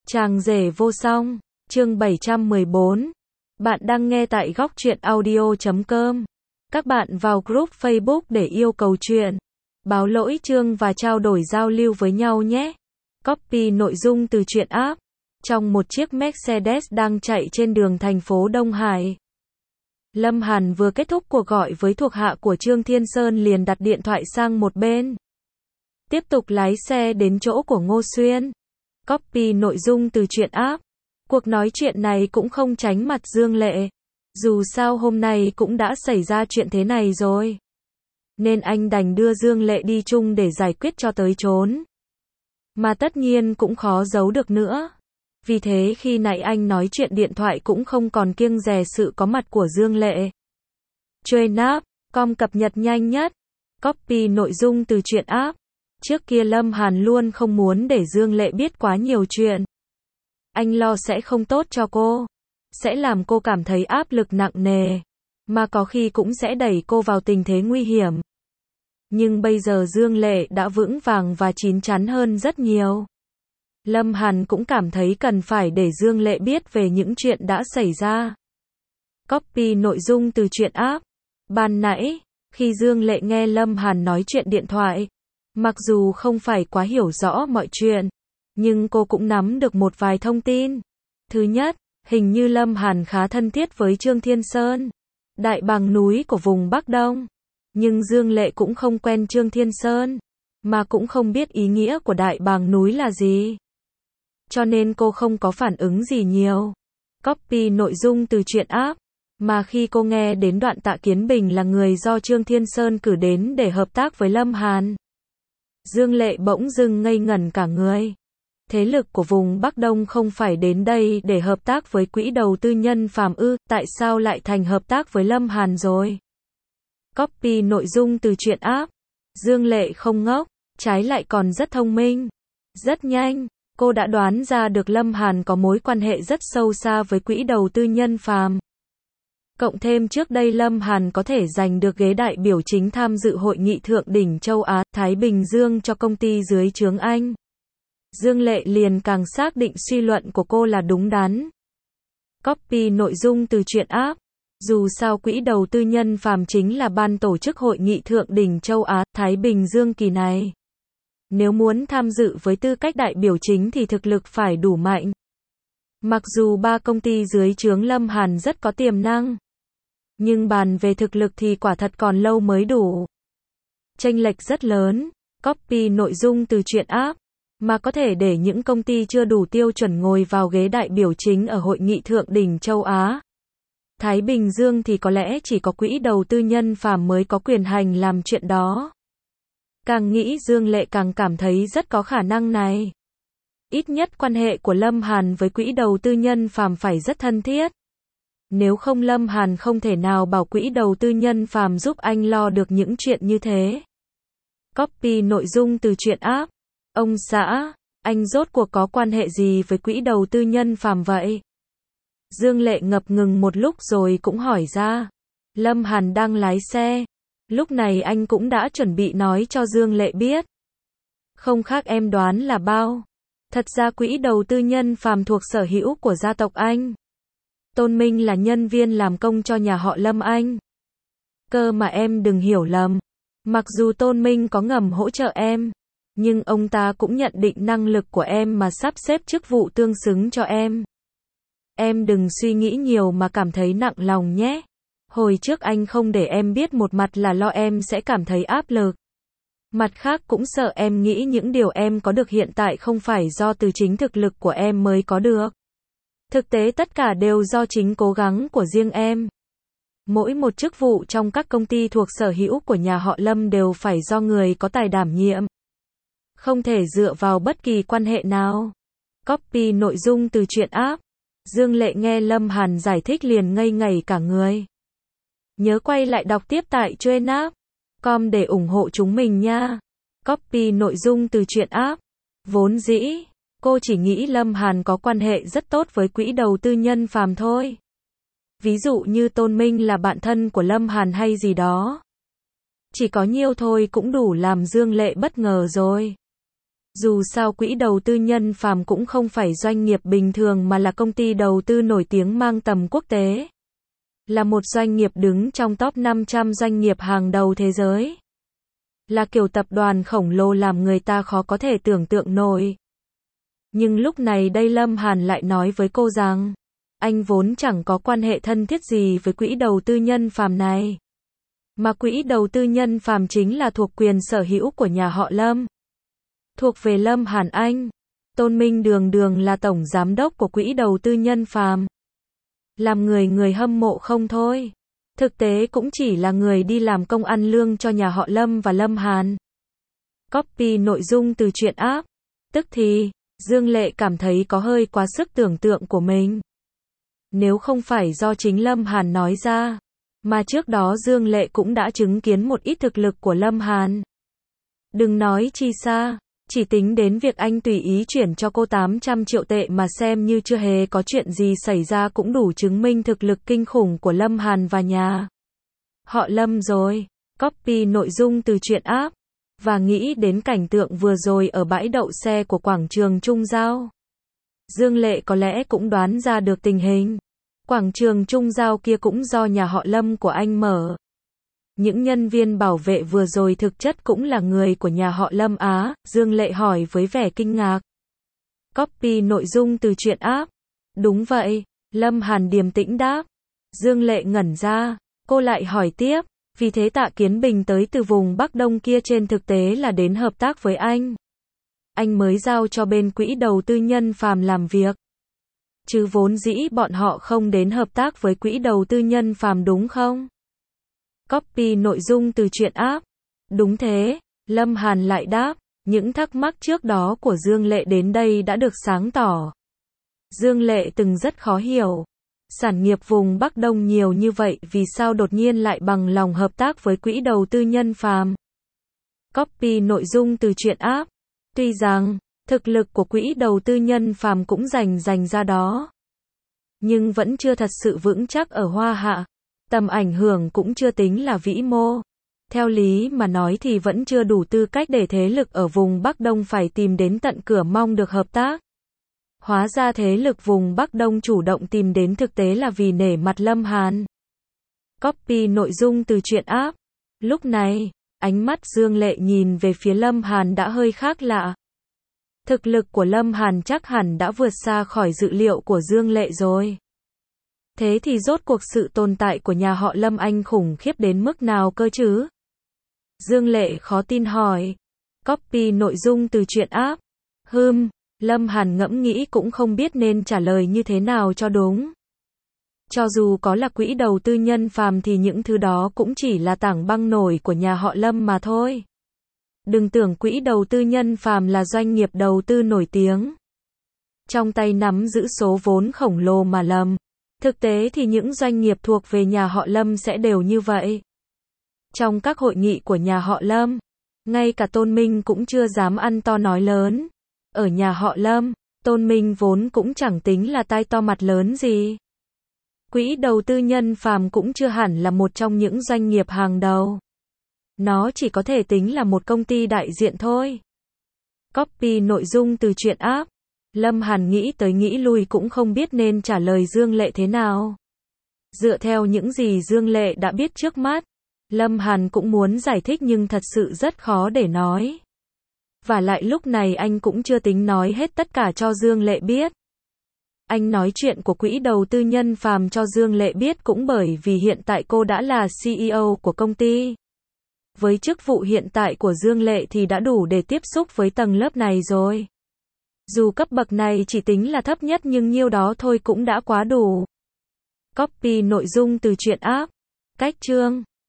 Chàng rể vô song, chương 714. Bạn đang nghe tại góc truyện audio.com. Các bạn vào group Facebook để yêu cầu chuyện, báo lỗi chương và trao đổi giao lưu với nhau nhé. Copy nội dung từ truyện app. Trong một chiếc Mercedes đang chạy trên đường thành phố Đông Hải, Lâm Hàn vừa kết thúc cuộc gọi với thuộc hạ của Trương Thiên Sơn liền đặt điện thoại sang một bên, tiếp tục lái xe đến chỗ của Ngô Xuyên. Copy nội dung từ truyện app. Cuộc nói chuyện này cũng không tránh mặt Dương Lệ. Dù sao hôm nay cũng đã xảy ra chuyện thế này rồi, nên anh đành đưa Dương Lệ đi chung để giải quyết cho tới chốn. Mà tất nhiên cũng khó giấu được nữa. Vì thế khi nãy anh nói chuyện điện thoại cũng không còn kiêng dè sự có mặt của Dương Lệ. Chuyên app, com cập nhật nhanh nhất. Copy nội dung từ truyện app. Trước kia Lâm Hàn luôn không muốn để Dương Lệ biết quá nhiều chuyện. Anh lo sẽ không tốt cho cô, sẽ làm cô cảm thấy áp lực nặng nề, mà có khi cũng sẽ đẩy cô vào tình thế nguy hiểm. Nhưng bây giờ Dương Lệ đã vững vàng và chín chắn hơn rất nhiều. Lâm Hàn cũng cảm thấy cần phải để Dương Lệ biết về những chuyện đã xảy ra. Copy nội dung từ truyện app. Ban nãy, khi Dương Lệ nghe Lâm Hàn nói chuyện điện thoại, mặc dù không phải quá hiểu rõ mọi chuyện, nhưng cô cũng nắm được một vài thông tin. Thứ nhất, hình như Lâm Hàn khá thân thiết với Trương Thiên Sơn, đại bàng núi của vùng Bắc Đông. Nhưng Dương Lệ cũng không quen Trương Thiên Sơn, mà cũng không biết ý nghĩa của đại bàng núi là gì, cho nên cô không có phản ứng gì nhiều. Copy nội dung từ truyện app. Mà khi cô nghe đến đoạn Tạ Kiến Bình là người do Trương Thiên Sơn cử đến để hợp tác với Lâm Hàn, Dương Lệ bỗng dưng ngây ngẩn cả người. Thế lực của vùng Bắc Đông không phải đến đây để hợp tác với quỹ đầu tư Nhân Phàm ư, tại sao lại thành hợp tác với Lâm Hàn rồi? Copy nội dung từ truyện app. Dương Lệ không ngốc, trái lại còn rất thông minh. Rất nhanh, cô đã đoán ra được Lâm Hàn có mối quan hệ rất sâu xa với quỹ đầu tư Nhân Phàm. Cộng thêm trước đây Lâm Hàn có thể giành được ghế đại biểu chính tham dự hội nghị thượng đỉnh châu Á, Thái Bình Dương cho công ty dưới trướng anh. Dương Lệ liền càng xác định suy luận của cô là đúng đắn. Copy nội dung từ truyện app. Dù sao quỹ đầu tư Nhân Phàm chính là ban tổ chức hội nghị thượng đỉnh châu Á, Thái Bình Dương kỳ này. Nếu muốn tham dự với tư cách đại biểu chính thì thực lực phải đủ mạnh. Mặc dù ba công ty dưới trướng Lâm Hàn rất có tiềm năng, nhưng bàn về thực lực thì quả thật còn lâu mới đủ. Chênh lệch rất lớn. Copy nội dung từ truyện app. Mà có thể để những công ty chưa đủ tiêu chuẩn ngồi vào ghế đại biểu chính ở hội nghị thượng đỉnh châu Á, Thái Bình Dương thì có lẽ chỉ có quỹ đầu tư Nhân Phàm mới có quyền hành làm chuyện đó. Càng nghĩ Dương Lệ càng cảm thấy rất có khả năng này. Ít nhất quan hệ của Lâm Hàn với quỹ đầu tư Nhân Phàm phải rất thân thiết. Nếu không Lâm Hàn không thể nào bảo quỹ đầu tư Nhân Phàm giúp anh lo được những chuyện như thế. Copy nội dung từ truyện app. Ông xã, anh rốt cuộc có quan hệ gì với quỹ đầu tư Nhân Phàm vậy? Dương Lệ ngập ngừng một lúc rồi cũng hỏi ra. Lâm Hàn đang lái xe. Lúc này anh cũng đã chuẩn bị nói cho Dương Lệ biết. Không khác em đoán là bao. Thật ra quỹ đầu tư Nhân Phàm thuộc sở hữu của gia tộc anh. Tôn Minh là nhân viên làm công cho nhà họ Lâm anh. Cơ mà em đừng hiểu lầm. Mặc dù Tôn Minh có ngầm hỗ trợ em, nhưng ông ta cũng nhận định năng lực của em mà sắp xếp chức vụ tương xứng cho em. Em đừng suy nghĩ nhiều mà cảm thấy nặng lòng nhé. Hồi trước anh không để em biết, một mặt là lo em sẽ cảm thấy áp lực, mặt khác cũng sợ em nghĩ những điều em có được hiện tại không phải do từ chính thực lực của em mới có được. Thực tế tất cả đều do chính cố gắng của riêng em. Mỗi một chức vụ trong các công ty thuộc sở hữu của nhà họ Lâm đều phải do người có tài đảm nhiệm, không thể dựa vào bất kỳ quan hệ nào. Copy nội dung từ truyện app. Dương Lệ nghe Lâm Hàn giải thích liền ngây ngẩn cả người. Nhớ quay lại đọc tiếp tại chuyên app com để ủng hộ chúng mình nha. Copy nội dung từ truyện app. Vốn dĩ, cô chỉ nghĩ Lâm Hàn có quan hệ rất tốt với quỹ đầu tư Nhân Phàm thôi. Ví dụ như Tôn Minh là bạn thân của Lâm Hàn hay gì đó. Chỉ có nhiêu thôi cũng đủ làm Dương Lệ bất ngờ rồi. Dù sao quỹ đầu tư Nhân Phàm cũng không phải doanh nghiệp bình thường mà là công ty đầu tư nổi tiếng mang tầm quốc tế. Là một doanh nghiệp đứng trong top 500 doanh nghiệp hàng đầu thế giới. Là kiểu tập đoàn khổng lồ làm người ta khó có thể tưởng tượng nổi. Nhưng lúc này đây Lâm Hàn lại nói với cô rằng, anh vốn chẳng có quan hệ thân thiết gì với quỹ đầu tư Nhân Phàm này. Mà quỹ đầu tư Nhân Phàm chính là thuộc quyền sở hữu của nhà họ Lâm. Thuộc về Lâm Hàn anh. Tôn Minh đường đường là tổng giám đốc của quỹ đầu tư Nhân Phàm. Làm người hâm mộ không thôi. Thực tế cũng chỉ là người đi làm công ăn lương cho nhà họ Lâm và Lâm Hàn. Copy nội dung từ truyện app. Tức thì, Dương Lệ cảm thấy có hơi quá sức tưởng tượng của mình. Nếu không phải do chính Lâm Hàn nói ra, mà trước đó Dương Lệ cũng đã chứng kiến một ít thực lực của Lâm Hàn. Đừng nói chi xa, chỉ tính đến việc anh tùy ý chuyển cho cô 800 triệu tệ mà xem như chưa hề có chuyện gì xảy ra cũng đủ chứng minh thực lực kinh khủng của Lâm Hàn và nhà họ Lâm rồi. Copy nội dung từ truyện app. Và nghĩ đến cảnh tượng vừa rồi ở bãi đậu xe của quảng trường Trung Giao. Dương Lệ có lẽ cũng đoán ra được tình hình. Quảng trường Trung Giao kia cũng do nhà họ Lâm của anh mở. Những nhân viên bảo vệ vừa rồi thực chất cũng là người của nhà họ Lâm á, Dương Lệ hỏi với vẻ kinh ngạc. Copy nội dung từ truyện app. Đúng vậy, Lâm Hàn điềm tĩnh đáp. Dương Lệ ngẩn ra, cô lại hỏi tiếp, vì thế Tạ Kiến Bình tới từ vùng Bắc Đông kia trên thực tế là đến hợp tác với anh. Anh mới giao cho bên quỹ đầu tư Nhân Phàm làm việc. Chứ vốn dĩ bọn họ không đến hợp tác với quỹ đầu tư Nhân Phàm đúng không? Copy nội dung từ truyện app. Đúng thế, Lâm Hàn lại đáp, những thắc mắc trước đó của Dương Lệ đến đây đã được sáng tỏ. Dương Lệ từng rất khó hiểu. Sản nghiệp vùng Bắc Đông nhiều như vậy vì sao đột nhiên lại bằng lòng hợp tác với quỹ đầu tư Nhân Phàm? Copy nội dung từ truyện app. Tuy rằng, thực lực của quỹ đầu tư Nhân Phàm cũng rành ra đó. Nhưng vẫn chưa thật sự vững chắc ở Hoa Hạ. Tầm ảnh hưởng cũng chưa tính là vĩ mô. Theo lý mà nói thì vẫn chưa đủ tư cách để thế lực ở vùng Bắc Đông phải tìm đến tận cửa mong được hợp tác. Hóa ra thế lực vùng Bắc Đông chủ động tìm đến thực tế là vì nể mặt Lâm Hàn. Copy nội dung từ truyện app. Lúc này, ánh mắt Dương Lệ nhìn về phía Lâm Hàn đã hơi khác lạ. Thực lực của Lâm Hàn chắc hẳn đã vượt xa khỏi dự liệu của Dương Lệ rồi. Thế thì rốt cuộc sự tồn tại của nhà họ Lâm anh khủng khiếp đến mức nào cơ chứ? Dương Lệ khó tin hỏi. Copy nội dung từ truyện app. Lâm Hàn ngẫm nghĩ cũng không biết nên trả lời như thế nào cho đúng. Cho dù có là quỹ đầu tư Nhân Phàm thì những thứ đó cũng chỉ là tảng băng nổi của nhà họ Lâm mà thôi. Đừng tưởng quỹ đầu tư Nhân Phàm là doanh nghiệp đầu tư nổi tiếng. Trong tay nắm giữ số vốn khổng lồ mà lầm. Thực tế thì những doanh nghiệp thuộc về nhà họ Lâm sẽ đều như vậy. Trong các hội nghị của nhà họ Lâm, ngay cả Tôn Minh cũng chưa dám ăn to nói lớn. Ở nhà họ Lâm, Tôn Minh vốn cũng chẳng tính là tai to mặt lớn gì. Quỹ đầu tư Nhân Phàm cũng chưa hẳn là một trong những doanh nghiệp hàng đầu. Nó chỉ có thể tính là một công ty đại diện thôi. Copy nội dung từ truyện app. Lâm Hàn nghĩ tới nghĩ lui cũng không biết nên trả lời Dương Lệ thế nào. Dựa theo những gì Dương Lệ đã biết trước mắt, Lâm Hàn cũng muốn giải thích nhưng thật sự rất khó để nói. Và lại lúc này anh cũng chưa tính nói hết tất cả cho Dương Lệ biết. Anh nói chuyện của quỹ đầu tư Nhân Phàm cho Dương Lệ biết cũng bởi vì hiện tại cô đã là CEO của công ty. Với chức vụ hiện tại của Dương Lệ thì đã đủ để tiếp xúc với tầng lớp này rồi. Dù cấp bậc này chỉ tính là thấp nhất nhưng nhiêu đó thôi cũng đã quá đủ. Copy nội dung từ truyện app. Cách chương